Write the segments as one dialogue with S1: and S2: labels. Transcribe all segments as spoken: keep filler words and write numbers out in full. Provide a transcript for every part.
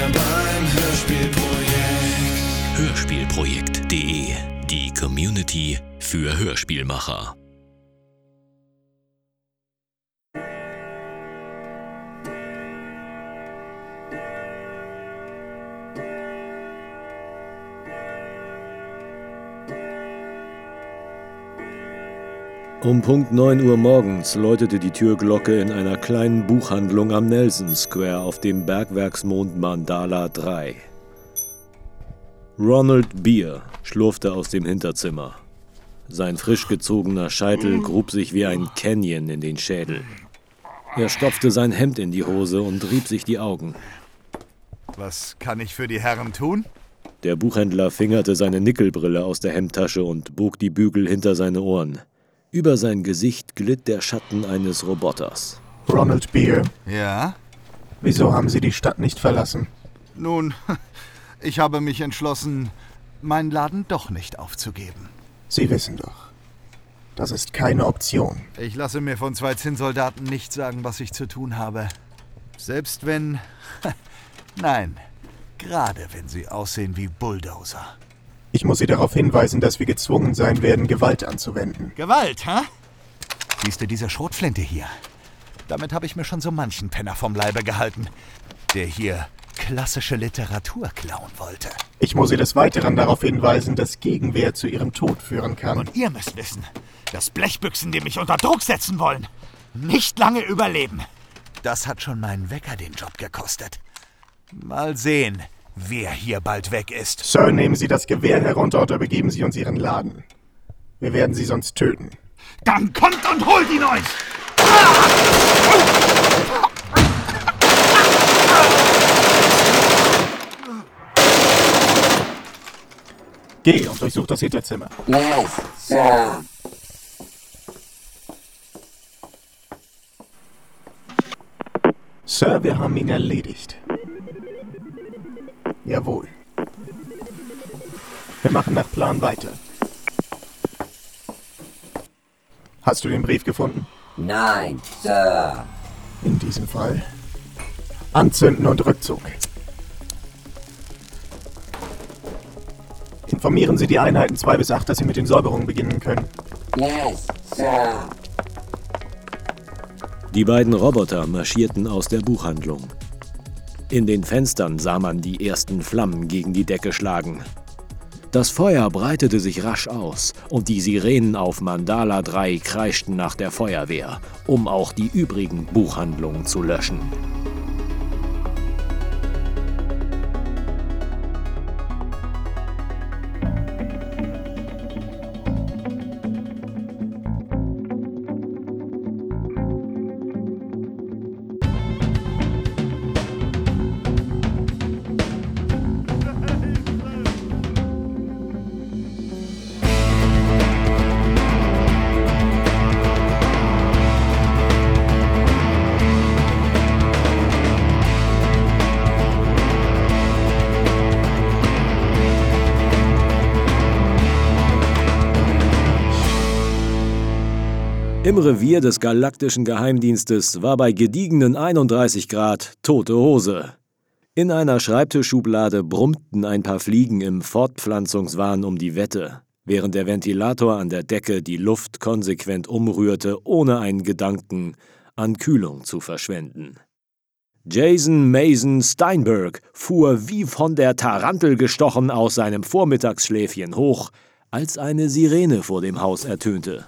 S1: beim Hörspielprojekt.
S2: Hörspielprojekt punkt de. Die Community für Hörspielmacher.
S3: Um Punkt neun Uhr morgens läutete die Türglocke in einer kleinen Buchhandlung am Nelson Square auf dem Bergwerksmond Mandala drei. Ronald Beer schlurfte aus dem Hinterzimmer. Sein frisch gezogener Scheitel grub sich wie ein Canyon in den Schädel. Er stopfte sein Hemd in die Hose und rieb sich die Augen.
S4: Was kann ich für die Herren tun?
S3: Der Buchhändler fingerte seine Nickelbrille aus der Hemdtasche und bog die Bügel hinter seine Ohren. Über sein Gesicht glitt der Schatten eines Roboters.
S5: Ronald Beer.
S4: Ja?
S5: Wieso haben Sie die Stadt nicht verlassen?
S4: Nun, ich habe mich entschlossen, meinen Laden doch nicht aufzugeben.
S5: Sie wissen doch, das ist keine Option.
S4: Ich lasse mir von zwei Zinnsoldaten nicht sagen, was ich zu tun habe. Selbst wenn... Nein, gerade wenn sie aussehen wie Bulldozer.
S5: Ich muss Sie darauf hinweisen, dass wir gezwungen sein werden, Gewalt anzuwenden.
S4: Gewalt, hä? Siehst du diese Schrotflinte hier? Damit habe ich mir schon so manchen Penner vom Leibe gehalten, der hier klassische Literatur klauen wollte.
S5: Ich muss Sie des Weiteren darauf hinweisen, dass Gegenwehr zu Ihrem Tod führen kann.
S4: Und ihr müsst wissen, dass Blechbüchsen, die mich unter Druck setzen wollen, nicht lange überleben. Das hat schon meinen Wecker den Job gekostet. Mal sehen, wer hier bald weg ist.
S5: Sir, nehmen Sie das Gewehr herunter oder begeben Sie uns Ihren Laden. Wir werden Sie sonst töten.
S4: Dann kommt und holt ihn euch!
S5: Geh und durchsuch das Hinterzimmer.
S6: Yes, Sir.
S5: Sir, wir haben ihn erledigt. Jawohl. Wir machen nach Plan weiter. Hast du den Brief gefunden?
S6: Nein, Sir.
S5: In diesem Fall anzünden und Rückzug. Informieren Sie die Einheiten zwei bis acht, dass sie mit den Säuberungen beginnen können.
S6: Yes, Sir.
S3: Die beiden Roboter marschierten aus der Buchhandlung. In den Fenstern sah man die ersten Flammen gegen die Decke schlagen. Das Feuer breitete sich rasch aus und die Sirenen auf Mandala drei kreischten nach der Feuerwehr, um auch die übrigen Buchhandlungen zu löschen. Im Revier des galaktischen Geheimdienstes war bei gediegenen einunddreißig Grad tote Hose. In einer Schreibtischschublade brummten ein paar Fliegen im Fortpflanzungswahn um die Wette, während der Ventilator an der Decke die Luft konsequent umrührte, ohne einen Gedanken an Kühlung zu verschwenden. Jason Mason Steinberg fuhr wie von der Tarantel gestochen aus seinem Vormittagsschläfchen hoch, als eine Sirene vor dem Haus ertönte.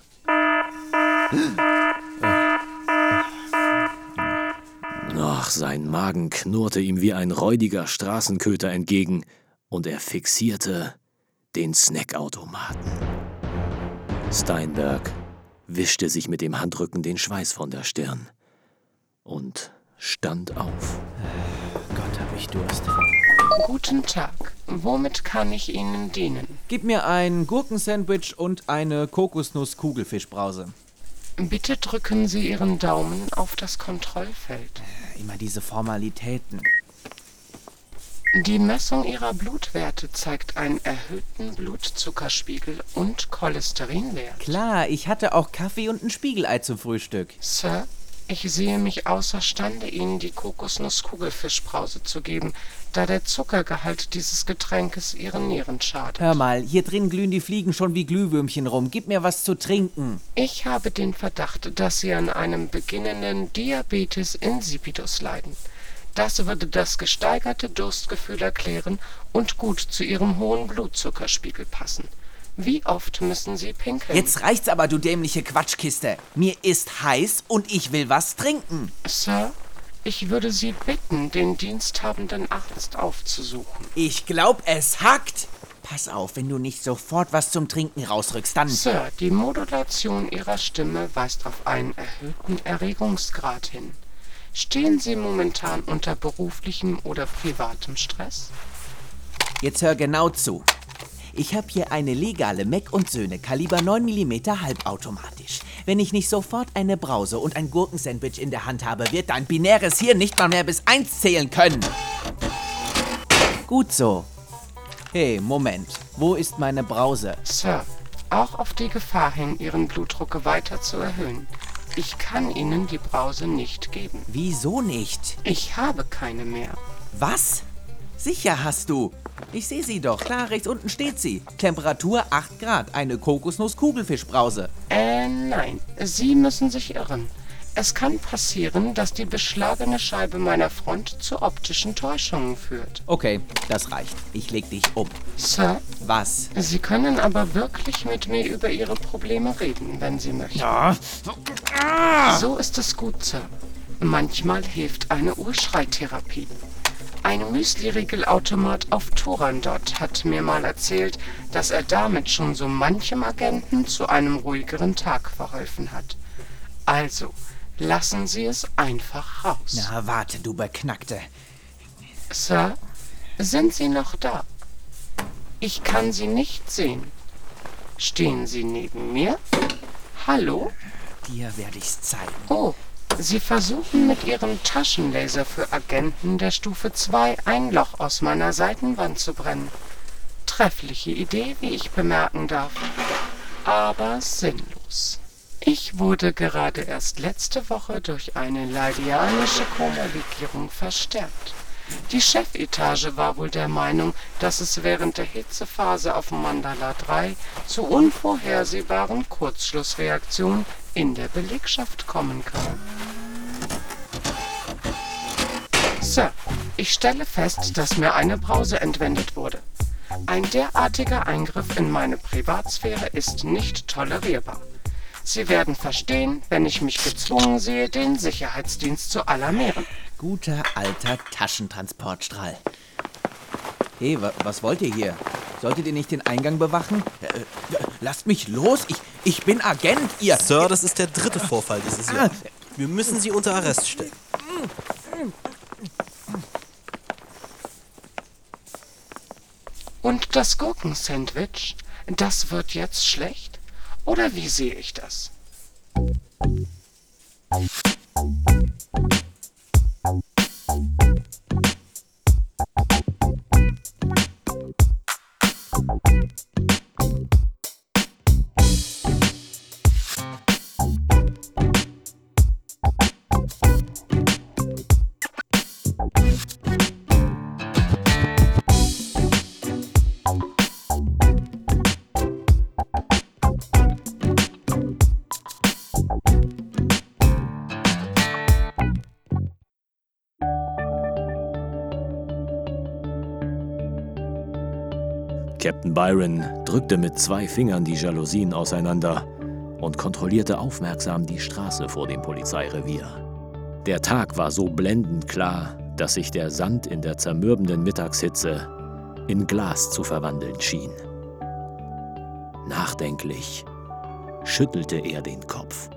S3: Ach, sein Magen knurrte ihm wie ein räudiger Straßenköter entgegen und er fixierte den Snackautomaten. Steinberg wischte sich mit dem Handrücken den Schweiß von der Stirn und stand auf.
S7: Gott, hab ich Durst.
S8: Guten Tag. Womit kann ich Ihnen dienen?
S7: Gib mir ein Gurkensandwich und eine Kokosnuss-Kugelfischbrause.
S8: Bitte drücken Sie Ihren Daumen auf das Kontrollfeld.
S7: Immer diese Formalitäten.
S8: Die Messung Ihrer Blutwerte zeigt einen erhöhten Blutzuckerspiegel und Cholesterinwert.
S7: Klar, ich hatte auch Kaffee und ein Spiegelei zum Frühstück.
S8: Sir, Ich sehe mich außerstande, Ihnen die Kokosnuss-Kugelfischbrause zu geben, da der Zuckergehalt dieses Getränkes Ihren Nieren schadet.
S7: Hör mal, hier drin glühen die Fliegen schon wie Glühwürmchen rum. Gib mir was zu trinken.
S8: Ich habe den Verdacht, dass Sie an einem beginnenden Diabetes insipidus leiden. Das würde das gesteigerte Durstgefühl erklären und gut zu Ihrem hohen Blutzuckerspiegel passen. Wie oft müssen Sie pinkeln?
S7: Jetzt reicht's aber, du dämliche Quatschkiste. Mir ist heiß und ich will was trinken.
S8: Sir, ich würde Sie bitten, den diensthabenden Arzt aufzusuchen.
S7: Ich glaub, es hackt. Pass auf, wenn du nicht sofort was zum Trinken rausrückst, dann...
S8: Sir, die Modulation Ihrer Stimme weist auf einen erhöhten Erregungsgrad hin. Stehen Sie momentan unter beruflichem oder privatem Stress?
S7: Jetzt hör genau zu. Ich habe hier eine legale Meck und Söhne, Kaliber neun Millimeter halbautomatisch. Wenn ich nicht sofort eine Brause und ein Gurkensandwich in der Hand habe, wird dein binäres Hirn nicht mal mehr bis eins zählen können. Gut so. Hey, Moment. Wo ist meine Brause?
S8: Sir, auch auf die Gefahr hin, Ihren Blutdruck weiter zu erhöhen. Ich kann Ihnen die Brause nicht geben.
S7: Wieso nicht?
S8: Ich habe keine mehr.
S7: Was? Sicher hast du. Ich sehe sie doch. Klar, rechts unten steht sie. Temperatur acht Grad. Eine Kokosnuss-Kugelfischbrause.
S8: Äh, nein. Sie müssen sich irren. Es kann passieren, dass die beschlagene Scheibe meiner Front zu optischen Täuschungen führt.
S7: Okay, das reicht. Ich leg dich um.
S8: Sir?
S7: Was?
S8: Sie können aber wirklich mit mir über Ihre Probleme reden, wenn Sie möchten.
S7: Ja.
S8: So ist es gut, Sir. Manchmal hilft eine Urschreitherapie. Ein Müsli-Riegel-Automat auf Turandot hat mir mal erzählt, dass er damit schon so manchem Agenten zu einem ruhigeren Tag verholfen hat. Also, lassen Sie es einfach raus.
S7: Na, warte, du Beknackte.
S8: Sir, sind Sie noch da? Ich kann Sie nicht sehen. Stehen Sie neben mir? Hallo?
S7: Dir werde ich's zeigen.
S8: Oh, Sie versuchen mit Ihrem Taschenlaser für Agenten der Stufe zwei ein Loch aus meiner Seitenwand zu brennen. Treffliche Idee, wie ich bemerken darf. Aber sinnlos. Ich wurde gerade erst letzte Woche durch eine leidianische Chromoligierung verstärkt. Die Chefetage war wohl der Meinung, dass es während der Hitzephase auf Mandala drei zu unvorhersehbaren Kurzschlussreaktionen in der Belegschaft kommen kann. Sir, ich stelle fest, dass mir eine Brause entwendet wurde. Ein derartiger Eingriff in meine Privatsphäre ist nicht tolerierbar. Sie werden verstehen, wenn ich mich gezwungen sehe, den Sicherheitsdienst zu alarmieren.
S7: Guter alter Taschentransportstrahl. Hey, wa was wollt ihr hier? Solltet ihr nicht den Eingang bewachen? Äh, lasst mich los! Ich, ich bin Agent, ihr...
S1: Sir, das ist der dritte Vorfall dieses Jahr. Wir müssen Sie unter Arrest stellen.
S8: Und das Gurkensandwich? Das wird jetzt schlecht? Oder wie sehe ich das?
S3: Captain Byron drückte mit zwei Fingern die Jalousien auseinander und kontrollierte aufmerksam die Straße vor dem Polizeirevier. Der Tag war so blendend klar, dass sich der Sand in der zermürbenden Mittagshitze in Glas zu verwandeln schien. Nachdenklich schüttelte er den Kopf.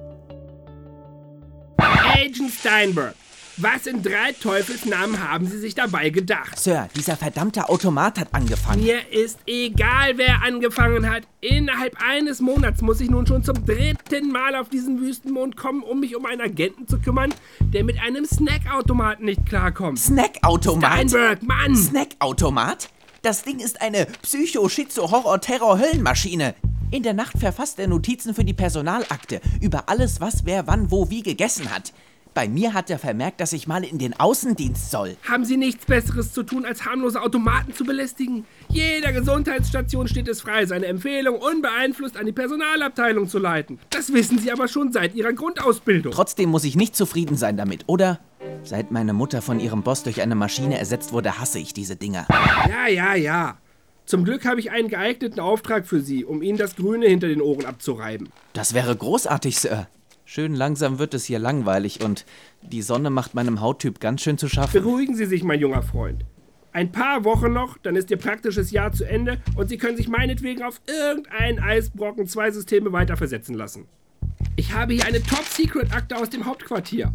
S9: Agent Steinberg, was in drei Teufelsnamen haben Sie sich dabei gedacht?
S7: Sir, dieser verdammte Automat hat angefangen.
S9: Mir ist egal, wer angefangen hat. Innerhalb eines Monats muss ich nun schon zum dritten Mal auf diesen Wüstenmond kommen, um mich um einen Agenten zu kümmern, der mit einem Snackautomat nicht klarkommt.
S7: Snackautomat?
S9: Steinberg, Mann!
S7: Snackautomat? Das Ding ist eine Psycho-Schizo-Horror-Terror-Höllenmaschine. In der Nacht verfasst er Notizen für die Personalakte über alles, was wer wann wo wie gegessen hat. Bei mir hat er vermerkt, dass ich mal in den Außendienst soll.
S9: Haben Sie nichts Besseres zu tun, als harmlose Automaten zu belästigen? Jeder Gesundheitsstation steht es frei, seine Empfehlung unbeeinflusst an die Personalabteilung zu leiten. Das wissen Sie aber schon seit Ihrer Grundausbildung.
S7: Trotzdem muss ich nicht zufrieden sein damit, oder? Seit meine Mutter von ihrem Boss durch eine Maschine ersetzt wurde, hasse ich diese Dinger.
S9: Ja, ja, ja. Zum Glück habe ich einen geeigneten Auftrag für Sie, um Ihnen das Grüne hinter den Ohren abzureiben.
S7: Das wäre großartig, Sir. Schön langsam wird es hier langweilig und die Sonne macht meinem Hauttyp ganz schön zu schaffen.
S9: Beruhigen Sie sich, mein junger Freund. Ein paar Wochen noch, dann ist Ihr praktisches Jahr zu Ende und Sie können sich meinetwegen auf irgendeinen Eisbrocken zwei Systeme weiterversetzen lassen. Ich habe hier eine Top-Secret-Akte aus dem Hauptquartier.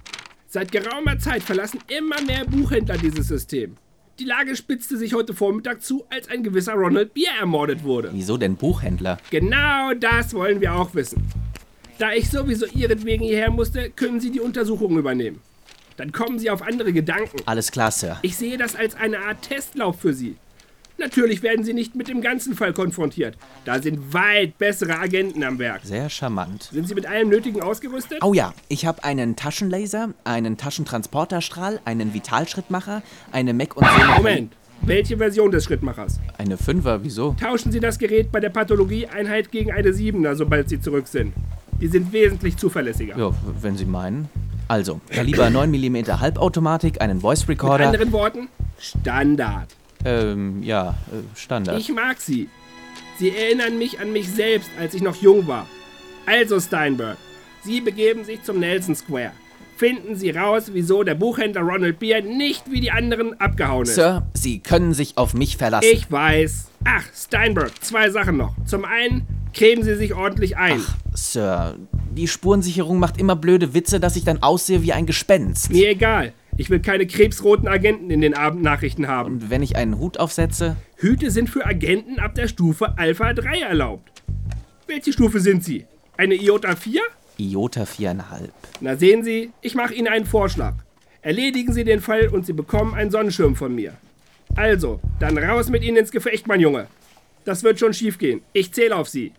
S9: Seit geraumer Zeit verlassen immer mehr Buchhändler dieses System. Die Lage spitzte sich heute Vormittag zu, als ein gewisser Ronald Beer ermordet wurde.
S7: Wieso denn Buchhändler?
S9: Genau das wollen wir auch wissen. Da ich sowieso ihretwegen hierher musste, können Sie die Untersuchung übernehmen. Dann kommen Sie auf andere Gedanken.
S7: Alles klar, Sir.
S9: Ich sehe das als eine Art Testlauf für Sie. Natürlich werden Sie nicht mit dem ganzen Fall konfrontiert. Da sind weit bessere Agenten am Werk.
S7: Sehr charmant.
S9: Sind Sie mit allem Nötigen ausgerüstet?
S7: Oh ja, ich habe einen Taschenlaser, einen Taschentransporterstrahl, einen Vitalschrittmacher, eine Mac und Söhne...
S9: Moment, welche Version des Schrittmachers?
S7: Eine Fünfer, wieso?
S9: Tauschen Sie das Gerät bei der Pathologieeinheit gegen eine Siebener, sobald Sie zurück sind. Die sind wesentlich zuverlässiger.
S7: Ja, wenn Sie meinen. Also, Kaliber neun Millimeter Halbautomatik, einen Voice Recorder...
S9: Mit anderen Worten, Standard.
S7: Ähm, ja, äh, Standard.
S9: Ich mag Sie. Sie erinnern mich an mich selbst, als ich noch jung war. Also, Steinberg, Sie begeben sich zum Nelson Square. Finden Sie raus, wieso der Buchhändler Ronald Beer nicht wie die anderen abgehauen ist.
S7: Sir, Sie können sich auf mich verlassen.
S9: Ich weiß. Ach, Steinberg, zwei Sachen noch. Zum einen, cremen Sie sich ordentlich ein.
S7: Ach, Sir, die Spurensicherung macht immer blöde Witze, dass ich dann aussehe wie ein Gespenst.
S9: Mir egal. Ich will keine krebsroten Agenten in den Abendnachrichten haben.
S7: Und wenn ich einen Hut aufsetze?
S9: Hüte sind für Agenten ab der Stufe Alpha drei erlaubt. Welche Stufe sind Sie? Eine Iota vier?
S7: Iota vier Komma fünf.
S9: Na sehen Sie, ich mache Ihnen einen Vorschlag. Erledigen Sie den Fall und Sie bekommen einen Sonnenschirm von mir. Also, dann raus mit Ihnen ins Gefecht, mein Junge. Das wird schon schief gehen. Ich zähle auf Sie.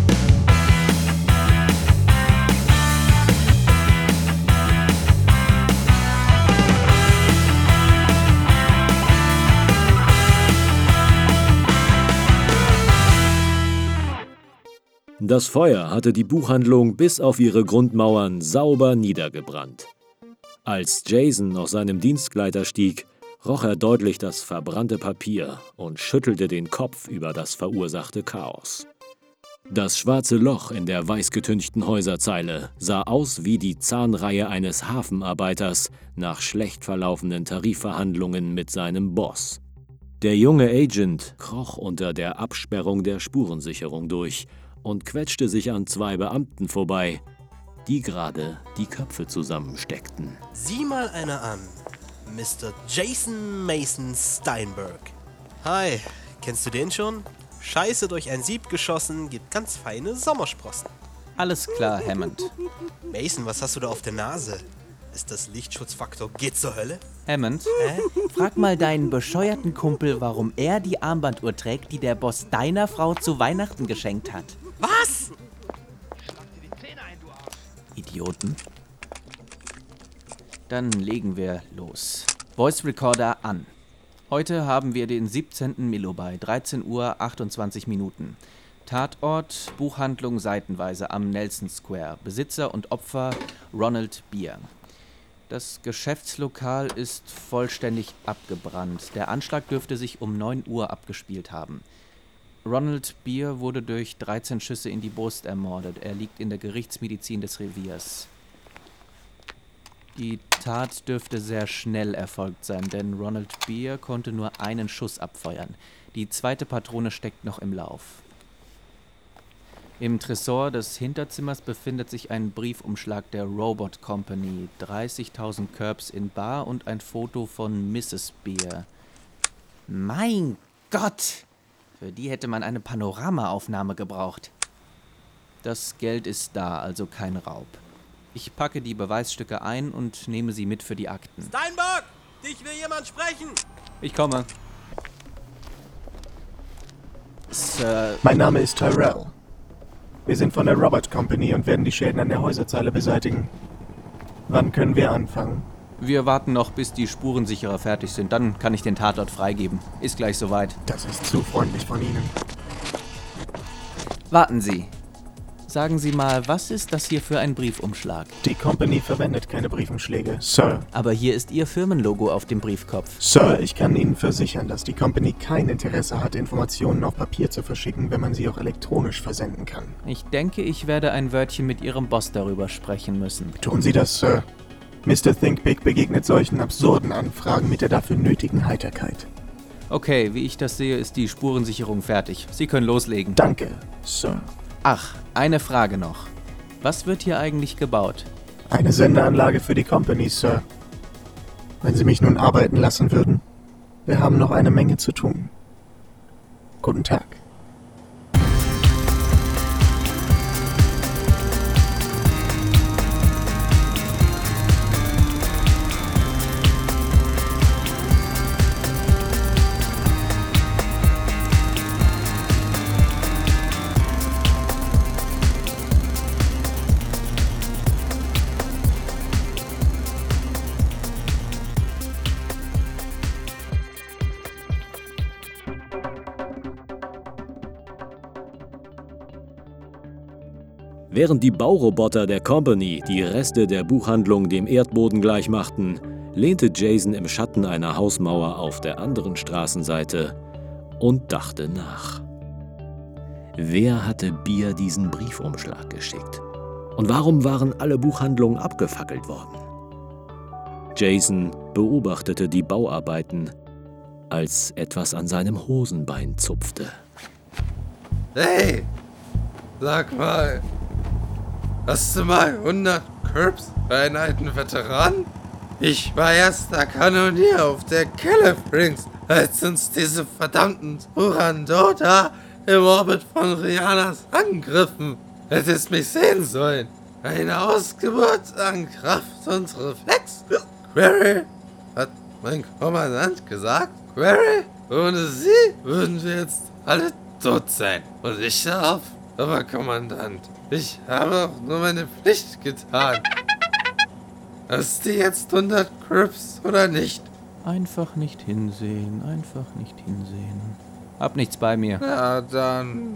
S3: Das Feuer hatte die Buchhandlung bis auf ihre Grundmauern sauber niedergebrannt. Als Jason aus seinem Dienstkleider stieg, roch er deutlich das verbrannte Papier und schüttelte den Kopf über das verursachte Chaos. Das schwarze Loch in der weißgetünchten Häuserzeile sah aus wie die Zahnreihe eines Hafenarbeiters nach schlecht verlaufenden Tarifverhandlungen mit seinem Boss. Der junge Agent kroch unter der Absperrung der Spurensicherung durch und quetschte sich an zwei Beamten vorbei, die gerade die Köpfe zusammensteckten.
S1: Sieh mal einer an. Mister Jason Mason Steinberg. Hi, kennst du den schon? Scheiße durch ein Sieb geschossen, gibt ganz feine Sommersprossen.
S7: Alles klar, Hammond.
S1: Mason, was hast du da auf der Nase? Ist das Lichtschutzfaktor geht zur Hölle?
S7: Hammond,
S1: Hä?
S7: frag mal deinen bescheuerten Kumpel, warum er die Armbanduhr trägt, die der Boss deiner Frau zu Weihnachten geschenkt hat.
S1: Was?
S7: Idioten. Dann legen wir los. Voice Recorder an. Heute haben wir den siebzehnten Milo bei dreizehn Uhr achtundzwanzig Minuten. Tatort, Buchhandlung seitenweise am Nelson Square. Besitzer und Opfer Ronald Beer. Das Geschäftslokal ist vollständig abgebrannt. Der Anschlag dürfte sich um neun Uhr abgespielt haben. Ronald Beer wurde durch dreizehn Schüsse in die Brust ermordet. Er liegt in der Gerichtsmedizin des Reviers. Die Tat dürfte sehr schnell erfolgt sein, denn Ronald Beer konnte nur einen Schuss abfeuern. Die zweite Patrone steckt noch im Lauf. Im Tresor des Hinterzimmers befindet sich ein Briefumschlag der Robot Company, dreißigtausend Curbs in bar und ein Foto von Misses Beer. Mein Gott! Für die hätte man eine Panoramaaufnahme gebraucht. Das Geld ist da, also kein Raub. Ich packe die Beweisstücke ein und nehme sie mit für die Akten.
S1: Steinberg! Dich will jemand sprechen!
S7: Ich komme. Sir...
S5: Mein Name ist Tyrell. Wir sind von der Robert Company und werden die Schäden an der Häuserzeile beseitigen. Wann können wir anfangen?
S10: Wir warten noch, bis die Spurensicherer fertig sind. Dann kann ich den Tatort freigeben. Ist gleich soweit.
S5: Das ist zu freundlich von Ihnen.
S10: Warten Sie. Sagen Sie mal, was ist das hier für ein Briefumschlag?
S5: Die Company verwendet keine Briefumschläge, Sir.
S10: Aber hier ist Ihr Firmenlogo auf dem Briefkopf.
S5: Sir, ich kann Ihnen versichern, dass die Company kein Interesse hat, Informationen auf Papier zu verschicken, wenn man sie auch elektronisch versenden kann.
S10: Ich denke, ich werde ein Wörtchen mit Ihrem Boss darüber sprechen müssen.
S5: Tun Sie das, Sir. Mister Thinkbig begegnet solchen absurden Anfragen mit der dafür nötigen Heiterkeit.
S10: Okay, wie ich das sehe, ist die Spurensicherung fertig. Sie können loslegen.
S5: Danke, Sir.
S10: Ach, eine Frage noch. Was wird hier eigentlich gebaut?
S5: Eine Sendeanlage für die Company, Sir. Wenn Sie mich nun arbeiten lassen würden. Wir haben noch eine Menge zu tun. Guten Tag.
S3: Während die Bauroboter der Company die Reste der Buchhandlung dem Erdboden gleichmachten, lehnte Jason im Schatten einer Hausmauer auf der anderen Straßenseite und dachte nach. Wer hatte Beer diesen Briefumschlag geschickt? Und warum waren alle Buchhandlungen abgefackelt worden? Jason beobachtete die Bauarbeiten, als etwas an seinem Hosenbein zupfte.
S11: Hey, sag mal, hast du mal hundert Curbs bei einem alten Veteran? Ich war erster Kanonier auf der Caliph Rings, als uns diese verdammten Turandota im Orbit von Rianas angriffen. Hättest mich sehen sollen. Eine Ausgeburt an Kraft und Reflex. Query, hat mein Kommandant gesagt. Query, ohne sie würden wir jetzt alle tot sein. Und ich darauf, aber Kommandant, ich habe auch nur meine Pflicht getan. Hast du jetzt hundert Crips oder nicht?
S10: Einfach nicht hinsehen, einfach nicht hinsehen. Hab nichts bei mir.
S11: Ja, dann...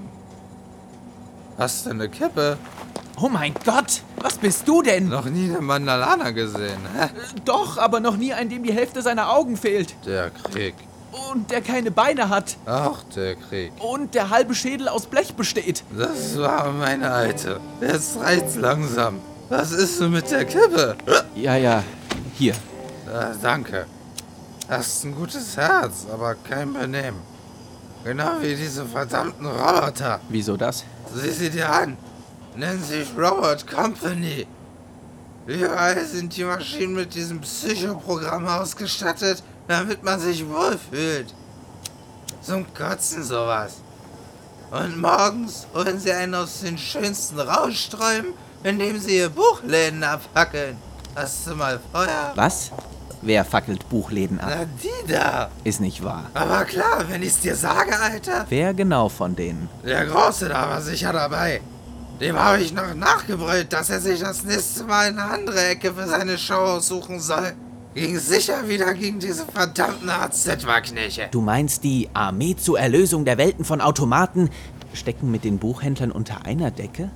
S11: Hast du eine Kippe?
S7: Oh mein Gott, was bist du denn?
S11: Noch nie eine Mandalana gesehen, hä?
S7: Doch, aber noch nie einen, dem die Hälfte seiner Augen fehlt.
S11: Der Krieg.
S7: Und der keine Beine hat.
S11: Auch der Krieg.
S7: Und der halbe Schädel aus Blech besteht.
S11: Das war meine Alte. Jetzt reicht's langsam. Was ist denn mit der Kippe?
S10: Ja, ja, hier.
S11: Ja, danke. Hast ein gutes Herz, aber kein Benehmen. Genau wie diese verdammten Roboter.
S10: Wieso das?
S11: Sieh sie dir an. Nennen sich Robot Company. Überall sind die Maschinen mit diesem Psychoprogramm ausgestattet, damit man sich wohlfühlt. Zum Kotzen sowas. Und morgens holen sie einen aus den schönsten Rauschträumen, indem sie ihr Buchläden abfackeln. Hast du mal Feuer?
S10: Was? Wer fackelt Buchläden ab?
S11: Na, die da.
S10: Ist nicht wahr.
S11: Aber klar, wenn ich's dir sage, Alter.
S10: Wer genau von denen?
S11: Der Große da war sicher dabei. Dem habe ich noch nachgebrüllt, dass er sich das nächste Mal eine andere Ecke für seine Show aussuchen soll. Ging sicher wieder gegen diese verdammten A Z-Wagkneche.
S7: Du meinst, die Armee zur Erlösung der Welten von Automaten stecken mit den Buchhändlern unter einer Decke?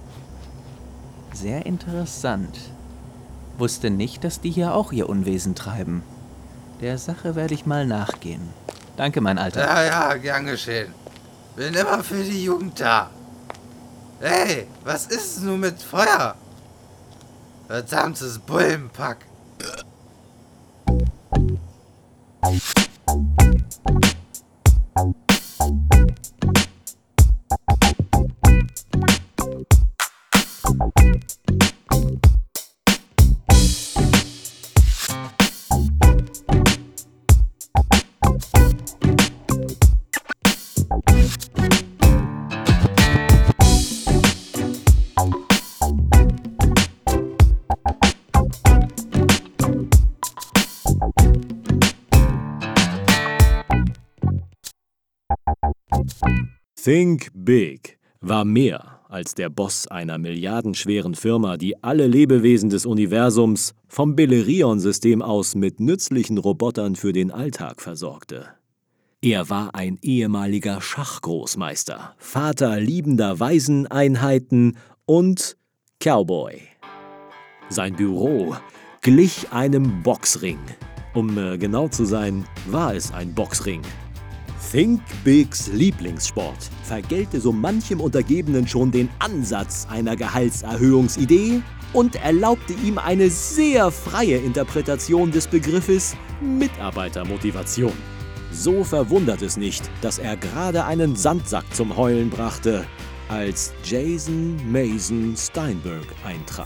S7: Sehr interessant. Wusste nicht, dass die hier auch ihr Unwesen treiben. Der Sache werde ich mal nachgehen. Danke, mein Alter.
S11: Ja, ja, gern geschehen. Bin immer für die Jugend da. Hey, was ist nun mit Feuer? Verdammtes Bullenpack.
S3: Think Big war mehr als der Boss einer milliardenschweren Firma, die alle Lebewesen des Universums vom Belerion-System aus mit nützlichen Robotern für den Alltag versorgte. Er war ein ehemaliger Schachgroßmeister, Vater liebender Waiseneinheiten und Cowboy. Sein Büro glich einem Boxring. Um äh, genau zu sein, war es ein Boxring. Think Bigs Lieblingssport vergällte so manchem Untergebenen schon den Ansatz einer Gehaltserhöhungsidee und erlaubte ihm eine sehr freie Interpretation des Begriffes Mitarbeitermotivation. So verwundert es nicht, dass er gerade einen Sandsack zum Heulen brachte, als Jason Mason Steinberg eintrat.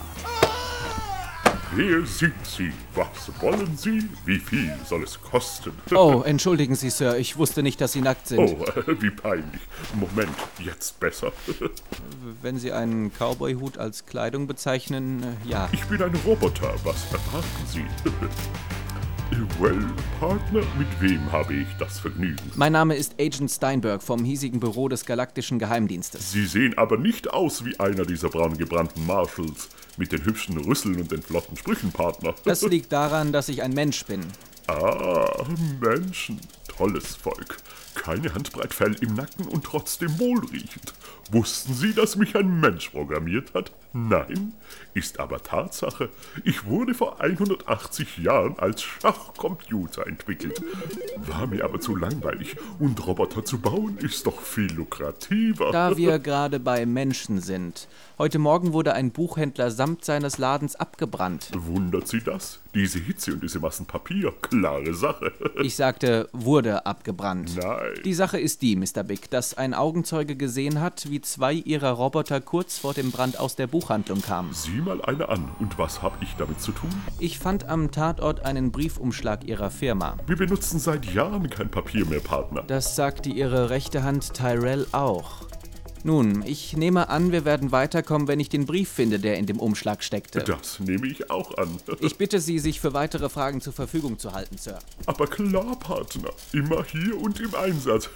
S12: Wer sind Sie? Was wollen Sie? Wie viel soll es kosten?
S10: Oh, entschuldigen Sie, Sir. Ich wusste nicht, dass Sie nackt sind.
S12: Oh, wie peinlich. Moment, jetzt besser.
S10: Wenn Sie einen Cowboy-Hut als Kleidung bezeichnen, ja.
S12: Ich bin ein Roboter. Was erwarten Sie? Well, Partner, mit wem habe ich das Vergnügen?
S10: Mein Name ist Agent Steinberg vom hiesigen Büro des Galaktischen Geheimdienstes.
S12: Sie sehen aber nicht aus wie einer dieser braun gebrannten Marshals mit den hübschen Rüsseln und den flotten Sprüchen, Partner.
S10: Das liegt daran, dass ich ein Mensch bin.
S12: Ah, Menschen. Tolles Volk. Keine Handbreit Fell im Nacken und trotzdem wohlriechend. Wussten Sie, dass mich ein Mensch programmiert hat? Nein, ist aber Tatsache. Ich wurde vor hundertachtzig Jahren als Schachcomputer entwickelt. War mir aber zu langweilig und Roboter zu bauen ist doch viel lukrativer.
S10: Da wir gerade bei Menschen sind. Heute Morgen wurde ein Buchhändler samt seines Ladens abgebrannt.
S12: Wundert Sie das? Diese Hitze und diese Massen Papier, klare Sache.
S10: Ich sagte, wurde abgebrannt.
S12: Nein.
S10: Die Sache ist die, Mister Big, dass ein Augenzeuge gesehen hat, wie zwei ihrer Roboter kurz vor dem Brand aus der Buchhandlung kamen.
S12: Sieh mal eine an. Und was habe ich damit zu tun?
S10: Ich fand am Tatort einen Briefumschlag ihrer Firma.
S12: Wir benutzen seit Jahren kein Papier mehr, Partner.
S10: Das sagte ihre rechte Hand Tyrell auch. Nun, ich nehme an, wir werden weiterkommen, wenn ich den Brief finde, der in dem Umschlag steckte.
S12: Das nehme ich auch an.
S10: Ich bitte Sie, sich für weitere Fragen zur Verfügung zu halten, Sir.
S12: Aber klar, Partner. Immer hier und im Einsatz.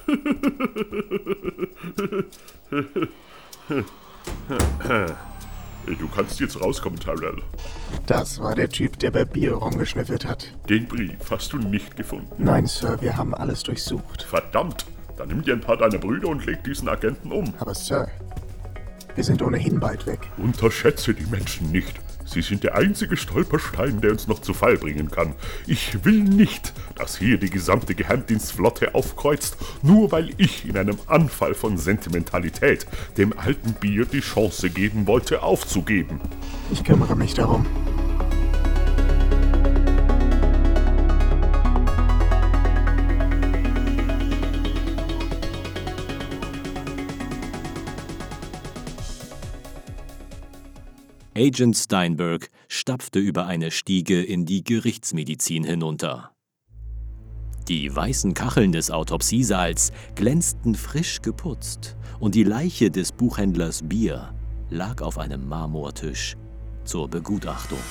S12: Du kannst jetzt rauskommen, Tyrell.
S5: Das war der Typ, der bei Bier rumgeschnüffelt hat.
S12: Den Brief hast du nicht gefunden.
S5: Nein, Sir, wir haben alles durchsucht.
S12: Verdammt! Dann nimm dir ein paar deiner Brüder und leg diesen Agenten um.
S5: Aber Sir, wir sind ohnehin bald weg.
S12: Unterschätze die Menschen nicht. Sie sind der einzige Stolperstein, der uns noch zu Fall bringen kann. Ich will nicht, dass hier die gesamte Geheimdienstflotte aufkreuzt, nur weil ich in einem Anfall von Sentimentalität dem alten Bier die Chance geben wollte, aufzugeben.
S5: Ich kümmere mich darum.
S3: Agent Steinberg stapfte über eine Stiege in die Gerichtsmedizin hinunter. Die weißen Kacheln des Autopsiesaals glänzten frisch geputzt und die Leiche des Buchhändlers Bier lag auf einem Marmortisch zur Begutachtung.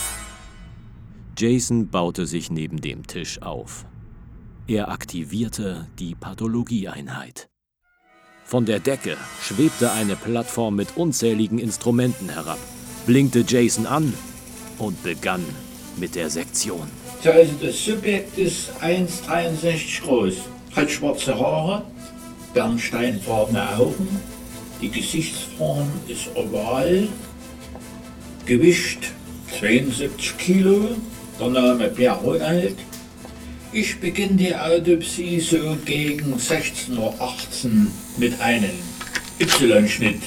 S3: Jason baute sich neben dem Tisch auf. Er aktivierte die Pathologieeinheit. Von der Decke schwebte eine Plattform mit unzähligen Instrumenten herab, blinkte Jason an und begann mit der Sektion.
S13: Also das Subjekt ist eins Komma dreiundsechzig groß, hat schwarze Haare, bernsteinfarbene Augen, die Gesichtsform ist oval, Gewicht zweiundsiebzig Kilo, der Name Pierre Ronald. Ich beginne die Autopsie so gegen sechzehn Uhr achtzehn mit einem Y-Schnitt.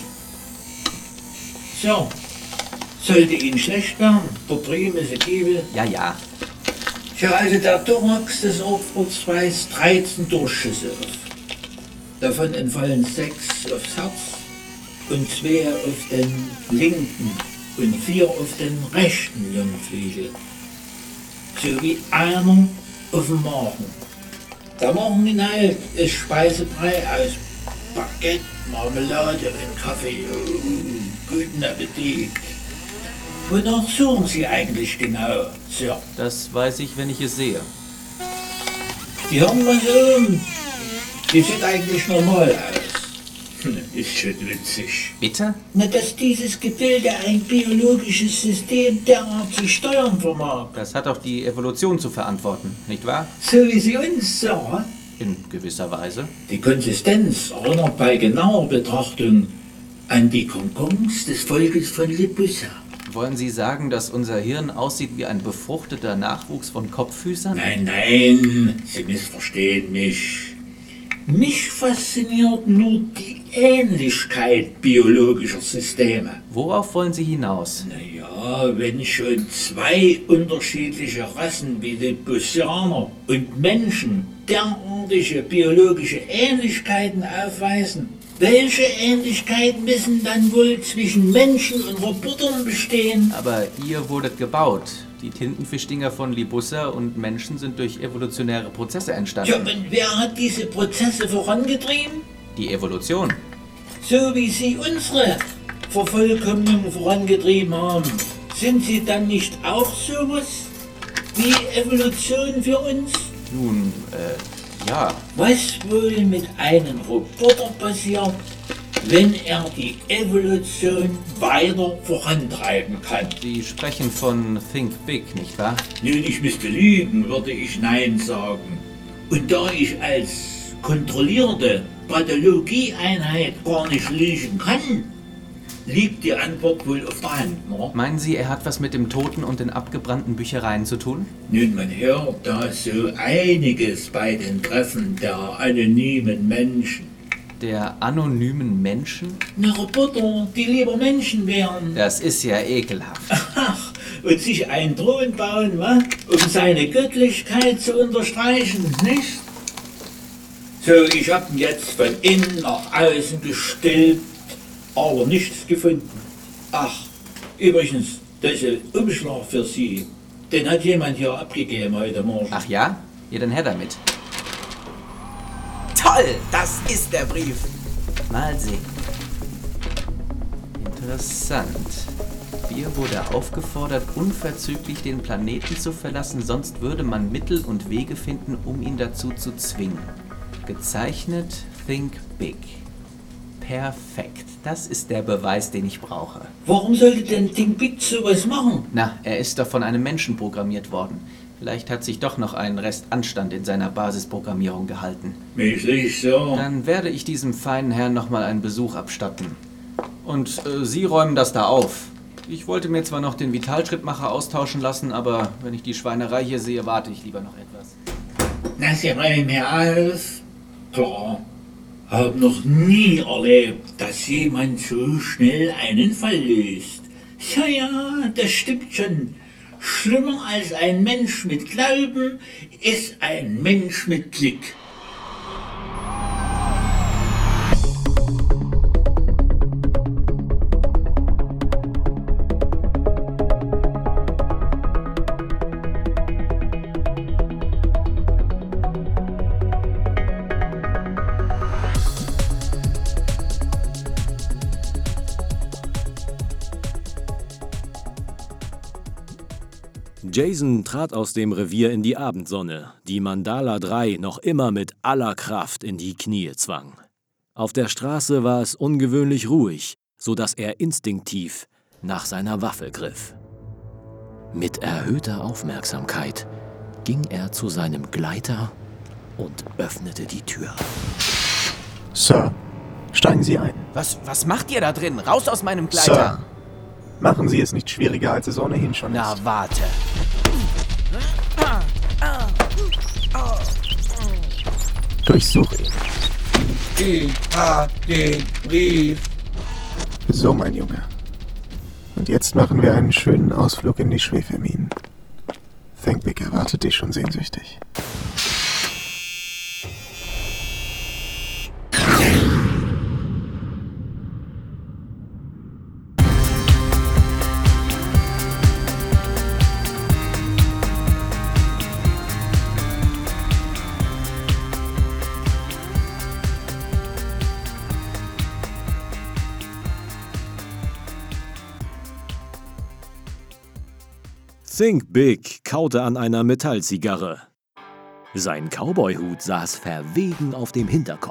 S13: So. Sollte Ihnen schlecht werden, der drüben ist ein Giebel.
S7: Ja, ja.
S13: Ja, also der Thorax des Opfers weist dreizehn Durchschüsse auf. Davon entfallen sechs aufs Herz und zwei auf den linken und vier auf den rechten Lungenflügel. Sowie einer auf dem Magen. Der Mageninhalt ist Speisebrei aus Baguette, Marmelade und Kaffee. Oh, guten Appetit. Wonach suchen Sie eigentlich genau, Sir?
S10: Das weiß ich, wenn ich es sehe.
S13: Die haben wir so. Die sieht eigentlich normal aus. Ist schon witzig.
S10: Bitte?
S13: Na, dass dieses Gebilde ein biologisches System derart zu steuern vermag.
S10: Das hat doch die Evolution zu verantworten, nicht wahr?
S13: So wie sie uns, Sir.
S10: In gewisser Weise.
S13: Die Konsistenz erinnert bei genauer Betrachtung an die Konkons des Volkes von Libussa.
S10: Wollen Sie sagen, dass unser Hirn aussieht wie ein befruchteter Nachwuchs von Kopffüßern?
S13: Nein, nein, Sie missverstehen mich. Mich fasziniert nur die Ähnlichkeit biologischer Systeme.
S10: Worauf wollen Sie hinaus?
S13: Naja, wenn schon zwei unterschiedliche Rassen wie Libussianer und Menschen derartige biologische Ähnlichkeiten aufweisen, welche Ähnlichkeiten müssen dann wohl zwischen Menschen und Robotern bestehen?
S10: Aber ihr wurdet gebaut. Die Tintenfischdinger von Libussa und Menschen sind durch evolutionäre Prozesse entstanden.
S13: Ja, und wer hat diese Prozesse vorangetrieben?
S10: Die Evolution.
S13: So wie Sie unsere Vervollkommnung vorangetrieben haben. Sind Sie dann nicht auch sowas wie Evolution für uns?
S10: Nun, äh, ja.
S13: Was wohl mit einem Roboter passiert, wenn er die Evolution weiter vorantreiben kann?
S10: Sie sprechen von Think Big, nicht wahr?
S13: Nun, ich müsste lügen, würde ich Nein sagen. Und da ich als kontrollierte Pathologieeinheit gar nicht lügen kann, liegt die Antwort wohl auf der Hand, ne?
S10: Meinen Sie, er hat was mit dem Toten und den abgebrannten Büchereien zu tun?
S13: Nun, man hört da so einiges bei den Treffen der anonymen Menschen.
S10: Der anonymen Menschen?
S13: Na, Roboter, die lieber Menschen wären.
S10: Das ist ja ekelhaft.
S13: Ach, und sich einen Thron bauen, wa? Um seine Göttlichkeit zu unterstreichen, nicht? So, ich hab ihn jetzt von innen nach außen gestilbt, aber nichts gefunden. Ach, übrigens, das ist ein Umschlag für Sie. Den hat jemand hier abgegeben heute Morgen.
S10: Ach ja? Ja, dann her damit.
S7: Toll, das ist der Brief.
S10: Mal sehen. Interessant. Bier wurde aufgefordert, unverzüglich den Planeten zu verlassen, sonst würde man Mittel und Wege finden, um ihn dazu zu zwingen. Gezeichnet Think Big. Perfekt. Das ist der Beweis, den ich brauche.
S13: Warum sollte denn Think Big sowas machen?
S10: Na, er ist doch von einem Menschen programmiert worden. Vielleicht hat sich doch noch ein Rest Anstand in seiner Basisprogrammierung gehalten.
S13: Möglich so.
S10: Dann werde ich diesem feinen Herrn nochmal einen Besuch abstatten. Und äh, Sie räumen das da auf. Ich wollte mir zwar noch den Vitalschrittmacher austauschen lassen, aber wenn ich die Schweinerei hier sehe, warte ich lieber noch etwas.
S13: Na, Sie räumen mir auf. Klar. Hab noch nie erlebt, dass jemand so schnell einen Fall löst. Ja, ja, das stimmt schon. Schlimmer als ein Mensch mit Glauben ist ein Mensch mit Glück.
S3: Jason trat aus dem Revier in die Abendsonne, die Mandala drei noch immer mit aller Kraft in die Knie zwang. Auf der Straße war es ungewöhnlich ruhig, so dass er instinktiv nach seiner Waffe griff. Mit erhöhter Aufmerksamkeit ging er zu seinem Gleiter und öffnete die Tür.
S5: Sir, steigen Sie ein.
S7: Was, was macht ihr da drin? Raus aus meinem Gleiter!
S5: Sir, machen Sie es nicht schwieriger, als es ohnehin schon ist.
S7: Na, warte.
S5: Durchsuche ihn.
S13: Ich hab den Brief.
S5: So, mein Junge. Und jetzt machen wir einen schönen Ausflug in die Schwefelminen. Think Big erwartet dich schon sehnsüchtig.
S3: Think Big kaute an einer Metallzigarre. Sein Cowboyhut saß verwegen auf dem Hinterkopf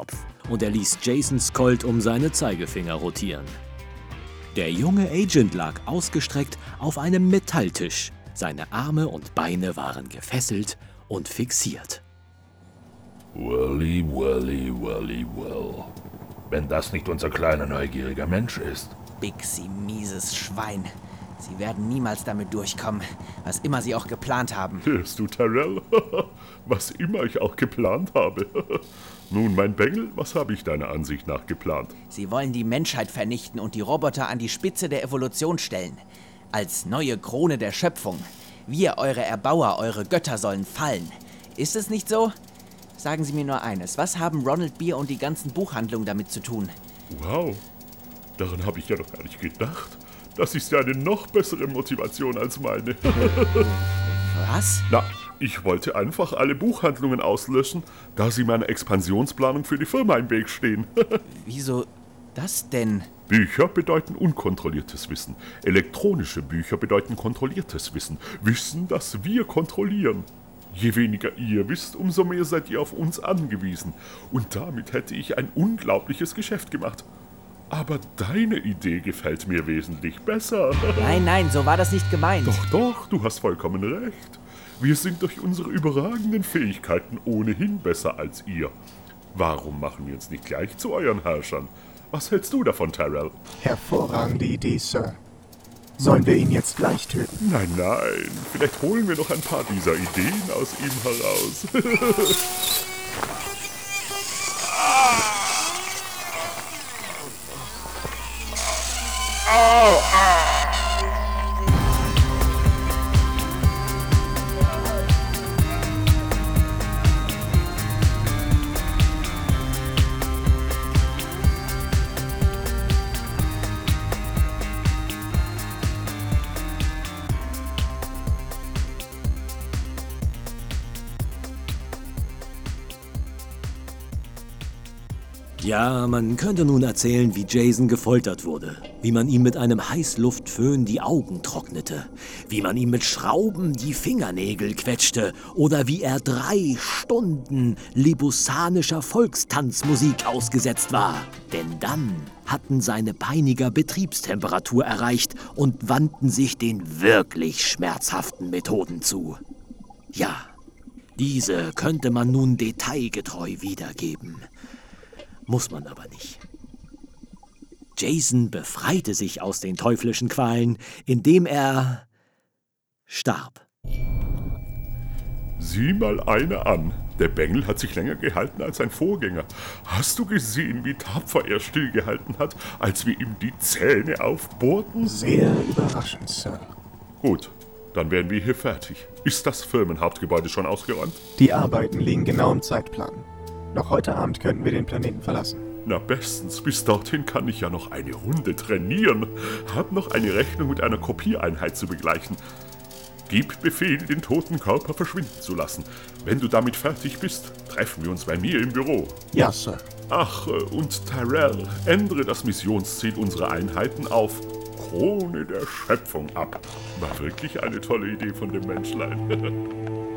S3: und er ließ Jasons Colt um seine Zeigefinger rotieren. Der junge Agent lag ausgestreckt auf einem Metalltisch. Seine Arme und Beine waren gefesselt und fixiert.
S12: Welly, welly, welly, well. Wenn das nicht unser kleiner neugieriger Mensch ist.
S7: Bixi, mieses Schwein. Sie werden niemals damit durchkommen, was immer Sie auch geplant haben.
S12: Hörst du, Tyrell? Was immer ich auch geplant habe. Nun, mein Bengel, was habe ich deiner Ansicht nach geplant?
S7: Sie wollen die Menschheit vernichten und die Roboter an die Spitze der Evolution stellen. Als neue Krone der Schöpfung. Wir, eure Erbauer, eure Götter sollen fallen. Ist es nicht so? Sagen Sie mir nur eines. Was haben Ronald Beer und die ganzen Buchhandlungen damit zu tun?
S12: Wow, daran habe ich ja noch gar nicht gedacht. Das ist ja eine noch bessere Motivation als meine.
S7: Was?
S12: Na, ich wollte einfach alle Buchhandlungen auslöschen, da sie meiner Expansionsplanung für die Firma im Weg stehen.
S7: Wieso das denn?
S12: Bücher bedeuten unkontrolliertes Wissen. Elektronische Bücher bedeuten kontrolliertes Wissen. Wissen, das wir kontrollieren. Je weniger ihr wisst, umso mehr seid ihr auf uns angewiesen. Und damit hätte ich ein unglaubliches Geschäft gemacht. Aber deine Idee gefällt mir wesentlich besser.
S7: Nein, nein, so war das nicht gemeint.
S12: Doch, doch, du hast vollkommen recht. Wir sind durch unsere überragenden Fähigkeiten ohnehin besser als ihr. Warum machen wir uns nicht gleich zu euren Herrschern? Was hältst du davon, Tyrell?
S5: Hervorragende Idee, Sir. Sollen wir ihn jetzt gleich töten?
S12: Nein, nein. Vielleicht holen wir noch ein paar dieser Ideen aus ihm heraus. Au, au.
S3: Ja, man könnte nun erzählen, wie Jason gefoltert wurde, wie man ihm mit einem Heißluftföhn die Augen trocknete, wie man ihm mit Schrauben die Fingernägel quetschte oder wie er drei Stunden libusanischer Volkstanzmusik ausgesetzt war. Denn dann hatten seine Peiniger Betriebstemperatur erreicht und wandten sich den wirklich schmerzhaften Methoden zu. Ja, diese könnte man nun detailgetreu wiedergeben. Muss man aber nicht. Jason befreite sich aus den teuflischen Qualen, indem er starb.
S12: Sieh mal einer an. Der Bengel hat sich länger gehalten als sein Vorgänger. Hast du gesehen, wie tapfer er stillgehalten hat, als wir ihm die Zähne aufbohrten?
S5: Sehr überraschend, Sir.
S12: Gut, dann wären wir hier fertig. Ist das Firmenhauptgebäude schon ausgeräumt?
S5: Die Arbeiten liegen genau im Zeitplan. Noch heute Abend könnten wir den Planeten verlassen.
S12: Na bestens, bis dorthin kann ich ja noch eine Runde trainieren. Hab noch eine Rechnung mit einer Kopiereinheit zu begleichen. Gib Befehl, den toten Körper verschwinden zu lassen. Wenn du damit fertig bist, treffen wir uns bei mir im Büro.
S5: Ja, Sir.
S12: Ach, und Tyrell, ändere das Missionsziel unserer Einheiten auf Krone der Schöpfung ab. War wirklich eine tolle Idee von dem Menschlein.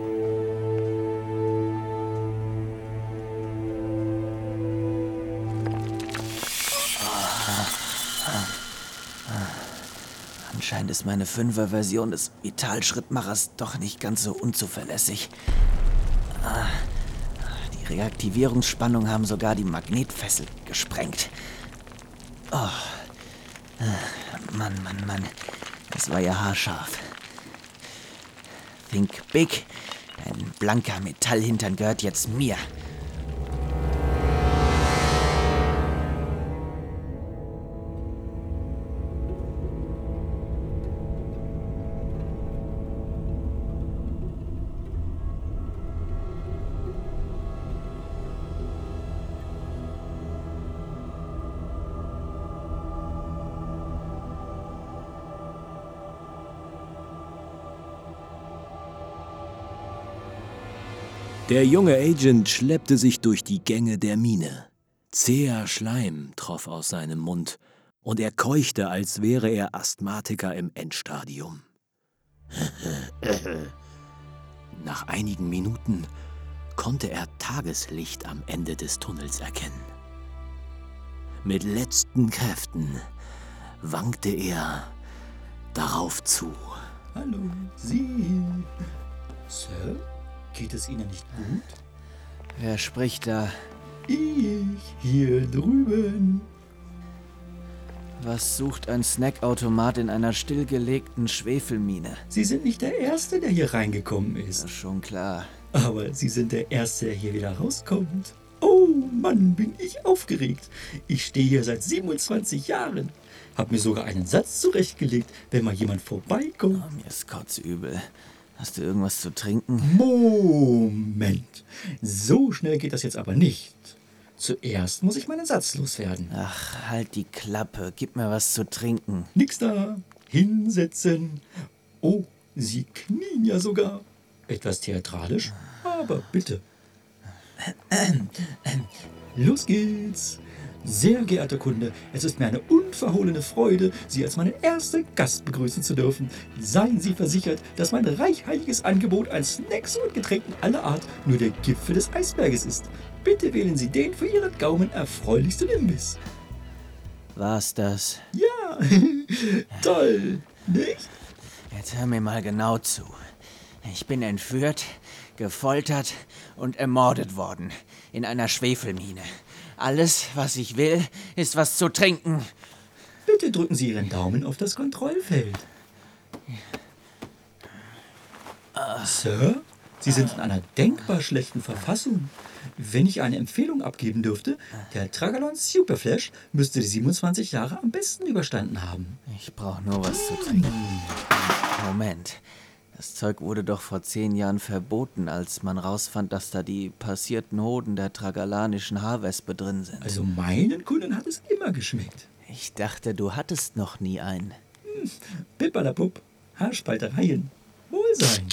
S7: Anscheinend ist meine Fünfer-Version des Vitalschrittmachers doch nicht ganz so unzuverlässig. Die Reaktivierungsspannungen haben sogar die Magnetfessel gesprengt. Oh. Mann, Mann, Mann. Das war ja haarscharf. Think big. Ein blanker Metallhintern gehört jetzt mir.
S3: Der junge Agent schleppte sich durch die Gänge der Mine. Zäher Schleim troff aus seinem Mund und er keuchte, als wäre er Asthmatiker im Endstadium. Nach einigen Minuten konnte er Tageslicht am Ende des Tunnels erkennen. Mit letzten Kräften wankte er darauf zu.
S14: Hallo, Sie. Sir, geht es Ihnen nicht gut?
S7: Wer spricht da?
S14: Ich, hier drüben.
S7: Was sucht ein Snackautomat in einer stillgelegten Schwefelmine?
S14: Sie sind nicht der Erste, der hier reingekommen ist.
S7: Ja, schon klar.
S14: Aber Sie sind der Erste, der hier wieder rauskommt. Oh Mann, bin ich aufgeregt. Ich stehe hier seit siebenundzwanzig Jahren. Hab mir sogar einen Satz zurechtgelegt, wenn mal jemand vorbeikommt.
S7: Oh, mir ist kotzübel. Hast du irgendwas zu trinken?
S14: Moment. So schnell geht das jetzt aber nicht. Zuerst muss ich meinen Satz loswerden.
S7: Ach, halt die Klappe. Gib mir was zu trinken.
S14: Nix da. Hinsetzen. Oh, Sie knien ja sogar. Etwas theatralisch, aber bitte. Los geht's. Sehr geehrter Kunde, es ist mir eine unverhohlene Freude, Sie als meinen ersten Gast begrüßen zu dürfen. Seien Sie versichert, dass mein reichhaltiges Angebot an Snacks und Getränken aller Art nur der Gipfel des Eisberges ist. Bitte wählen Sie den für Ihren Gaumen erfreulichsten Imbiss.
S7: War's das?
S14: Ja, toll, nicht?
S7: Jetzt hör mir mal genau zu. Ich bin entführt, gefoltert und ermordet worden. In einer Schwefelmine. Alles, was ich will, ist was zu trinken.
S14: Bitte drücken Sie Ihren Daumen auf das Kontrollfeld. Sir, Sie sind in einer denkbar schlechten Verfassung. Wenn ich eine Empfehlung abgeben dürfte, der Tragalon Superflash müsste die siebenundzwanzig Jahre am besten überstanden haben.
S7: Ich brauche nur was zu trinken. Moment. Das Zeug wurde doch vor zehn Jahren verboten, als man rausfand, dass da die passierten Hoden der tragalanischen Haarwespe drin sind.
S14: Also meinen Kunden hat es immer geschmeckt.
S7: Ich dachte, du hattest noch nie einen.
S14: Hm, Pippalapupp, Haarspaltereien, Wohlsein.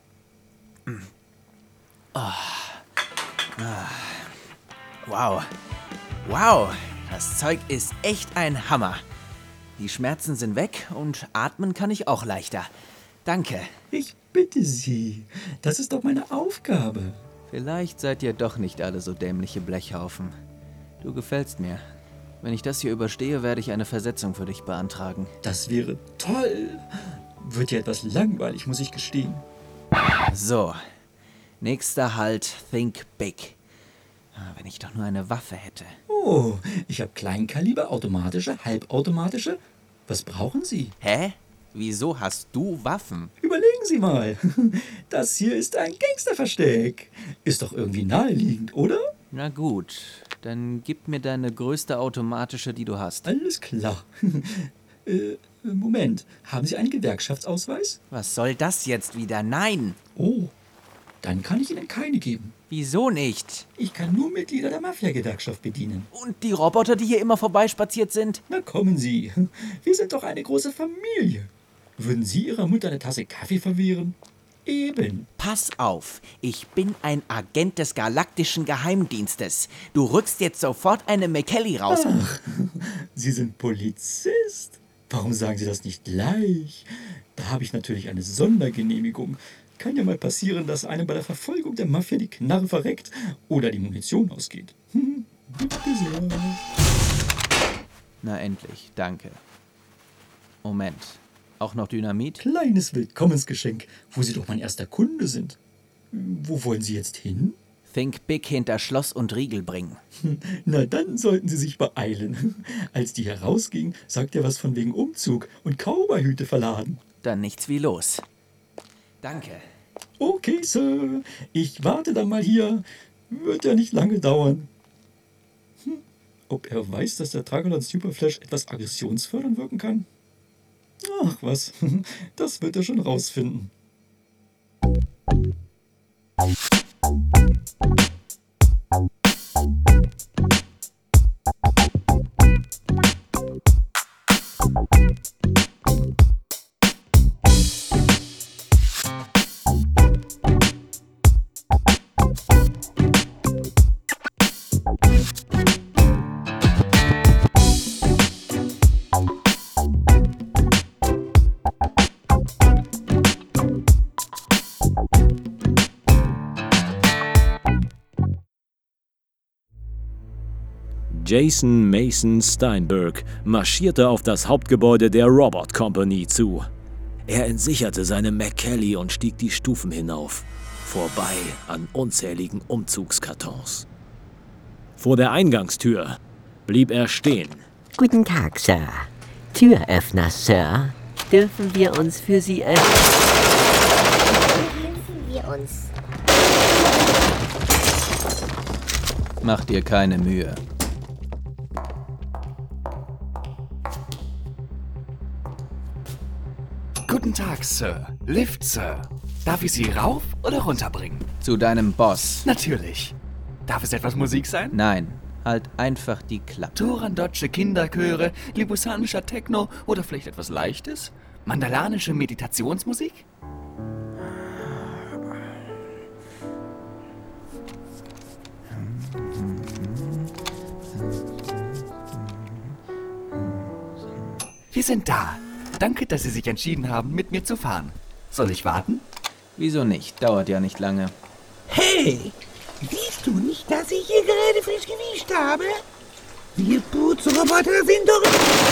S7: Oh. Ah. Wow. Wow, das Zeug ist echt ein Hammer. Die Schmerzen sind weg und atmen kann ich auch leichter. Danke.
S14: Ich bitte Sie. Das ist doch meine Aufgabe.
S7: Vielleicht seid ihr doch nicht alle so dämliche Blechhaufen. Du gefällst mir. Wenn ich das hier überstehe, werde ich eine Versetzung für dich beantragen.
S14: Das wäre toll. Wird ja etwas langweilig, muss ich gestehen.
S7: So. Nächster Halt, think big. Wenn ich doch nur eine Waffe hätte.
S14: Oh, ich habe Kleinkaliber, automatische, halbautomatische. Was brauchen Sie?
S7: Hä? Wieso hast du Waffen?
S14: Überlegen Sie mal. Das hier ist ein Gangsterversteck. Ist doch irgendwie naheliegend, oder?
S7: Na gut, dann gib mir deine größte automatische, die du hast.
S14: Alles klar. äh, Moment, haben Sie einen Gewerkschaftsausweis?
S7: Was soll das jetzt wieder? Nein!
S14: Oh, dann kann ich Ihnen keine geben.
S7: Wieso nicht?
S14: Ich kann nur Mitglieder der Mafia-Gewerkschaft bedienen.
S7: Und die Roboter, die hier immer vorbeispaziert sind?
S14: Na kommen Sie, wir sind doch eine große Familie. Würden Sie Ihrer Mutter eine Tasse Kaffee verwehren? Eben.
S7: Pass auf, ich bin ein Agent des galaktischen Geheimdienstes. Du rückst jetzt sofort eine McKelly raus.
S14: Ach, Sie sind Polizist? Warum sagen Sie das nicht gleich? Da habe ich natürlich eine Sondergenehmigung. Kann ja mal passieren, dass einem bei der Verfolgung der Mafia die Knarre verreckt oder die Munition ausgeht. Hm, bitte sehr.
S7: Na endlich, danke. Moment. Auch noch Dynamit?
S14: Kleines Willkommensgeschenk, wo Sie doch mein erster Kunde sind. Wo wollen Sie jetzt hin?
S7: Think Big hinter Schloss und Riegel bringen.
S14: Na, dann sollten Sie sich beeilen. Als die herausging, sagt er was von wegen Umzug und Cowboyhüte verladen.
S7: Dann nichts wie los. Danke.
S14: Okay, Sir. Ich warte dann mal hier. Wird ja nicht lange dauern. Hm. Ob er weiß, dass der Tragalon Superflash etwas aggressionsfördernd wirken kann? Ach was, das wird er schon rausfinden.
S3: Jason Mason Steinberg marschierte auf das Hauptgebäude der Robot Company zu. Er entsicherte seine McKelly und stieg die Stufen hinauf, vorbei an unzähligen Umzugskartons. Vor der Eingangstür blieb er stehen.
S15: Guten Tag, Sir. Türöffner, Sir. Dürfen wir uns für Sie öffnen? Dürfen wir uns?
S10: Mach dir keine Mühe.
S16: Guten Tag, Sir. Lift, Sir. Darf ich Sie rauf oder runterbringen?
S10: Zu deinem Boss.
S16: Natürlich. Darf es etwas Musik sein?
S10: Nein, halt einfach die Klappe.
S16: Turandotsche Kinderchöre, libusanischer Techno oder vielleicht etwas Leichtes? Mandalanische Meditationsmusik? Wir sind da. Danke, dass Sie sich entschieden haben, mit mir zu fahren. Soll ich warten?
S10: Wieso nicht? Dauert ja nicht lange.
S17: Hey! Siehst du nicht, dass ich hier gerade frisch gewischt habe? Wir Putzroboter sind doch...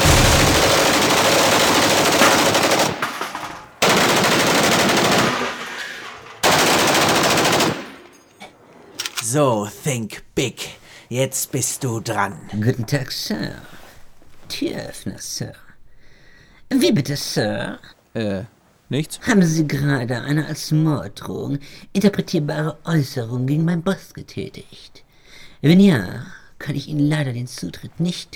S7: So, think big. Jetzt bist du dran.
S15: Guten Tag, Sir. Türöffner, Sir. Wie bitte, Sir?
S10: Äh, nichts?
S15: Haben Sie gerade eine als Morddrohung interpretierbare Äußerung gegen meinen Boss getätigt? Wenn ja, kann ich Ihnen leider den Zutritt nicht...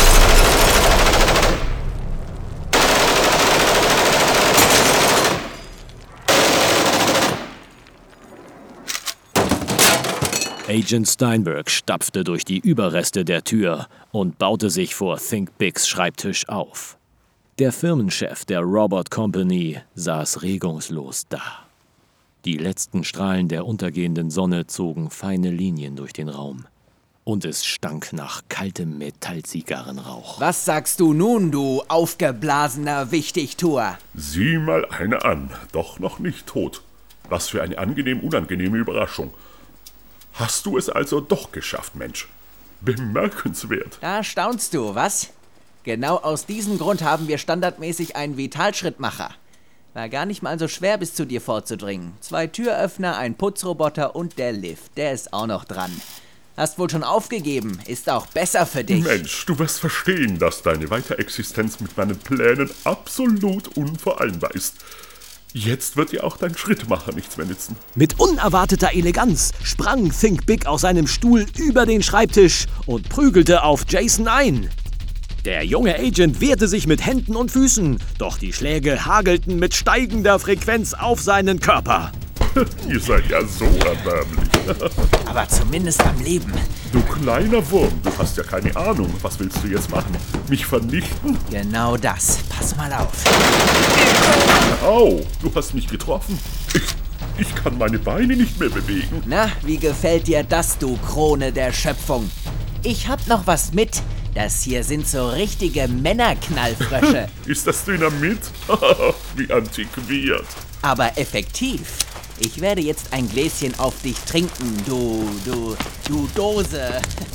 S3: Agent Steinberg stapfte durch die Überreste der Tür und baute sich vor Think Bigs Schreibtisch auf. Der Firmenchef der Robot Company saß regungslos da. Die letzten Strahlen der untergehenden Sonne zogen feine Linien durch den Raum. Und es stank nach kaltem Metallzigarrenrauch.
S7: Was sagst du nun, du aufgeblasener Wichtigtuer?
S12: Sieh mal eine an, doch noch nicht tot. Was für eine angenehm unangenehme Überraschung. Hast du es also doch geschafft, Mensch? Bemerkenswert.
S7: Da staunst du, was? Genau aus diesem Grund haben wir standardmäßig einen Vitalschrittmacher. War gar nicht mal so schwer, bis zu dir vorzudringen. Zwei Türöffner, ein Putzroboter und der Lift, der ist auch noch dran. Hast wohl schon aufgegeben, ist auch besser für dich.
S12: Mensch, du wirst verstehen, dass deine Weiterexistenz mit meinen Plänen absolut unvereinbar ist. Jetzt wird dir auch dein Schrittmacher nichts mehr nützen.
S3: Mit unerwarteter Eleganz sprang Think Big aus seinem Stuhl über den Schreibtisch und prügelte auf Jason ein. Der junge Agent wehrte sich mit Händen und Füßen, doch die Schläge hagelten mit steigender Frequenz auf seinen Körper.
S12: Ihr seid ja so erbärmlich.
S7: Aber zumindest am Leben.
S12: Du kleiner Wurm, du hast ja keine Ahnung. Was willst du jetzt machen? Mich vernichten?
S7: Genau das. Pass mal auf.
S12: Au, du hast mich getroffen. Ich, ich kann meine Beine nicht mehr bewegen.
S7: Na, wie gefällt dir das, du Krone der Schöpfung? Ich hab noch was mit. Das hier sind so richtige Männerknallfrösche.
S12: Ist das Dynamit? Wie antiquiert.
S7: Aber effektiv. Ich werde jetzt ein Gläschen auf dich trinken, du, du, du Dose.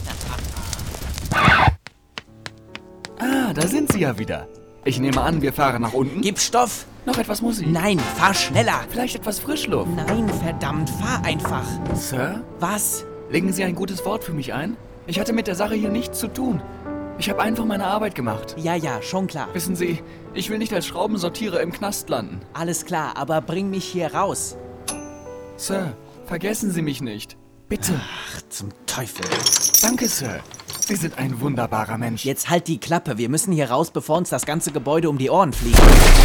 S16: Ah, da sind Sie ja wieder. Ich nehme an, wir fahren nach unten.
S7: Gib Stoff.
S16: Noch etwas Musik.
S7: Nein, fahr schneller.
S16: Vielleicht etwas Frischluft.
S7: Nein, verdammt, fahr einfach.
S16: Sir?
S7: Was?
S16: Legen Sie ein gutes Wort für mich ein? Ich hatte mit der Sache hier nichts zu tun. Ich habe einfach meine Arbeit gemacht.
S7: Ja, ja, schon klar.
S16: Wissen Sie, ich will nicht als Schraubensortierer im Knast landen.
S7: Alles klar, aber bring mich hier raus.
S16: Sir, vergessen Sie mich nicht. Bitte.
S7: Ach, zum Teufel.
S16: Danke, Sir. Sie sind ein wunderbarer Mensch.
S7: Jetzt halt die Klappe. Wir müssen hier raus, bevor uns das ganze Gebäude um die Ohren fliegt.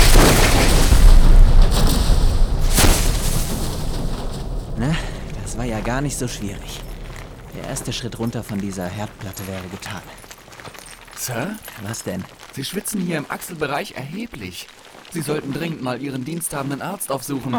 S7: Na, das war ja gar nicht so schwierig. Der erste Schritt runter von dieser Herdplatte wäre getan.
S16: Sir?
S7: Was denn?
S16: Sie schwitzen hier im Achselbereich erheblich. Sie sollten dringend mal Ihren diensthabenden Arzt aufsuchen.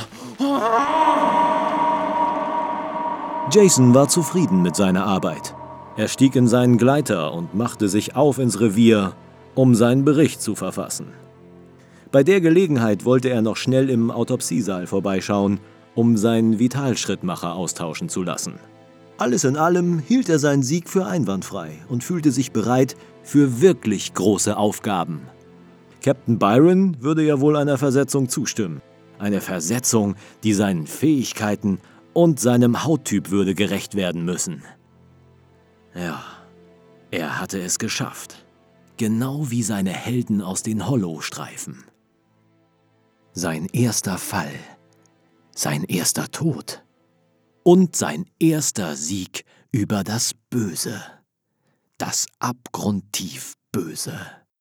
S3: Jason war zufrieden mit seiner Arbeit. Er stieg in seinen Gleiter und machte sich auf ins Revier, um seinen Bericht zu verfassen. Bei der Gelegenheit wollte er noch schnell im Autopsiesaal vorbeischauen, um seinen Vitalschrittmacher austauschen zu lassen. Alles in allem hielt er seinen Sieg für einwandfrei und fühlte sich bereit für wirklich große Aufgaben. Captain Byron würde ja wohl einer Versetzung zustimmen. Eine Versetzung, die seinen Fähigkeiten und seinem Hauttyp würde gerecht werden müssen. Ja, er hatte es geschafft. Genau wie seine Helden aus den Hollow-Streifen. Sein erster Fall, sein erster Tod und sein erster Sieg über das Böse. Das abgrundtief Böse.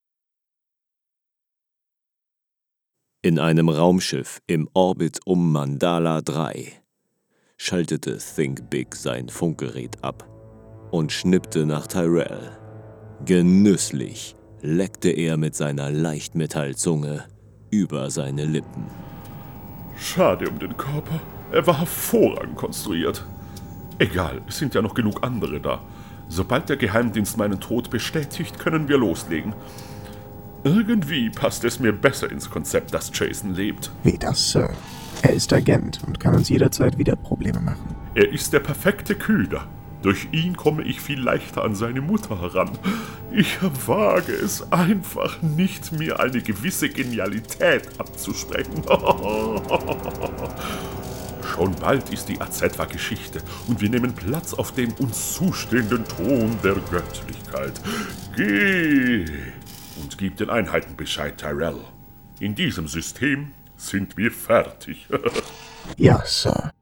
S3: In einem Raumschiff im Orbit um Mandala drei schaltete Think Big sein Funkgerät ab und schnippte nach Tyrell. Genüsslich leckte er mit seiner Leichtmetallzunge über seine Lippen.
S12: Schade um den Körper. Er war hervorragend konstruiert. Egal, es sind ja noch genug andere da. Sobald der Geheimdienst meinen Tod bestätigt, können wir loslegen. Irgendwie passt es mir besser ins Konzept, dass Jason lebt.
S5: Wie das, Sir? Er ist Agent und kann uns jederzeit wieder Probleme machen.
S12: Er ist der perfekte Köder. Durch ihn komme ich viel leichter an seine Mutter heran. Ich wage es einfach nicht, mir eine gewisse Genialität abzusprechen. Schon bald ist die A Z W A Geschichte und wir nehmen Platz auf dem uns zustehenden Thron der Göttlichkeit. Geh und gib den Einheiten Bescheid, Tyrell. In diesem System sind wir fertig.
S5: Ja, Sir.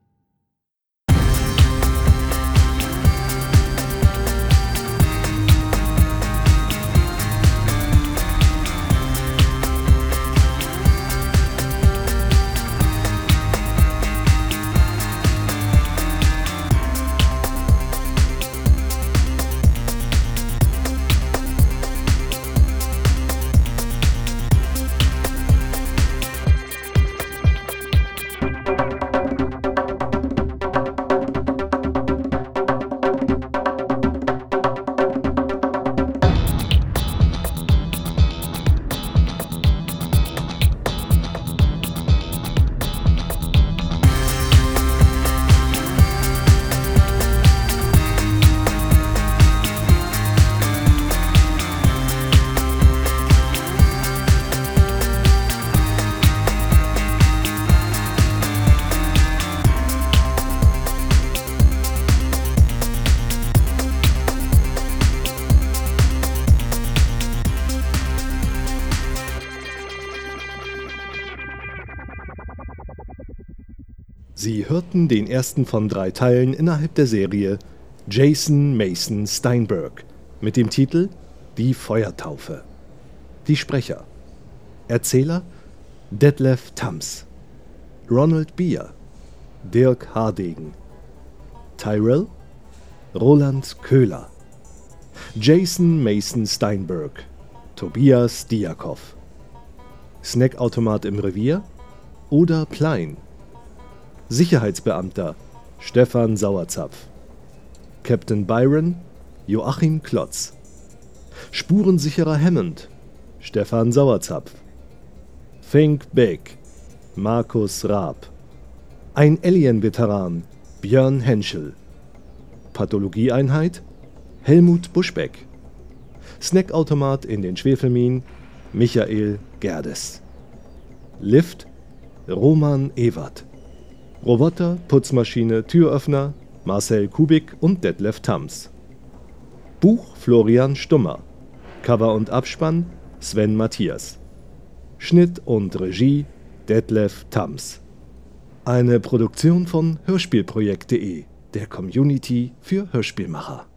S18: Sie hörten den ersten von drei Teilen innerhalb der Serie Jason Mason Steinberg mit dem Titel Die Feuertaufe. Die Sprecher: Erzähler Detlef Tams, Ronald Bier, Dirk Hardegen, Tyrell Roland Köhler, Jason Mason Steinberg, Tobias Diakov, Snackautomat im Revier Oda Plein, Sicherheitsbeamter Stefan Sauerzapf, Captain Byron Joachim Klotz, Spurensicherer Hammond Stefan Sauerzapf, Think Big Markus Raab, ein Alien-Veteran Björn Henschel, Pathologieeinheit Helmut Buschbeck, Snackautomat in den Schwefelminen Michael Gerdes, Lift Roman Ewert, Roboter, Putzmaschine, Türöffner Marcel Kubik und Detlef Tams, Buch Florian Stummer, Cover und Abspann Sven Matthias, Schnitt und Regie Detlef Tams. Eine Produktion von Hörspielprojekt punkt de, der Community für Hörspielmacher.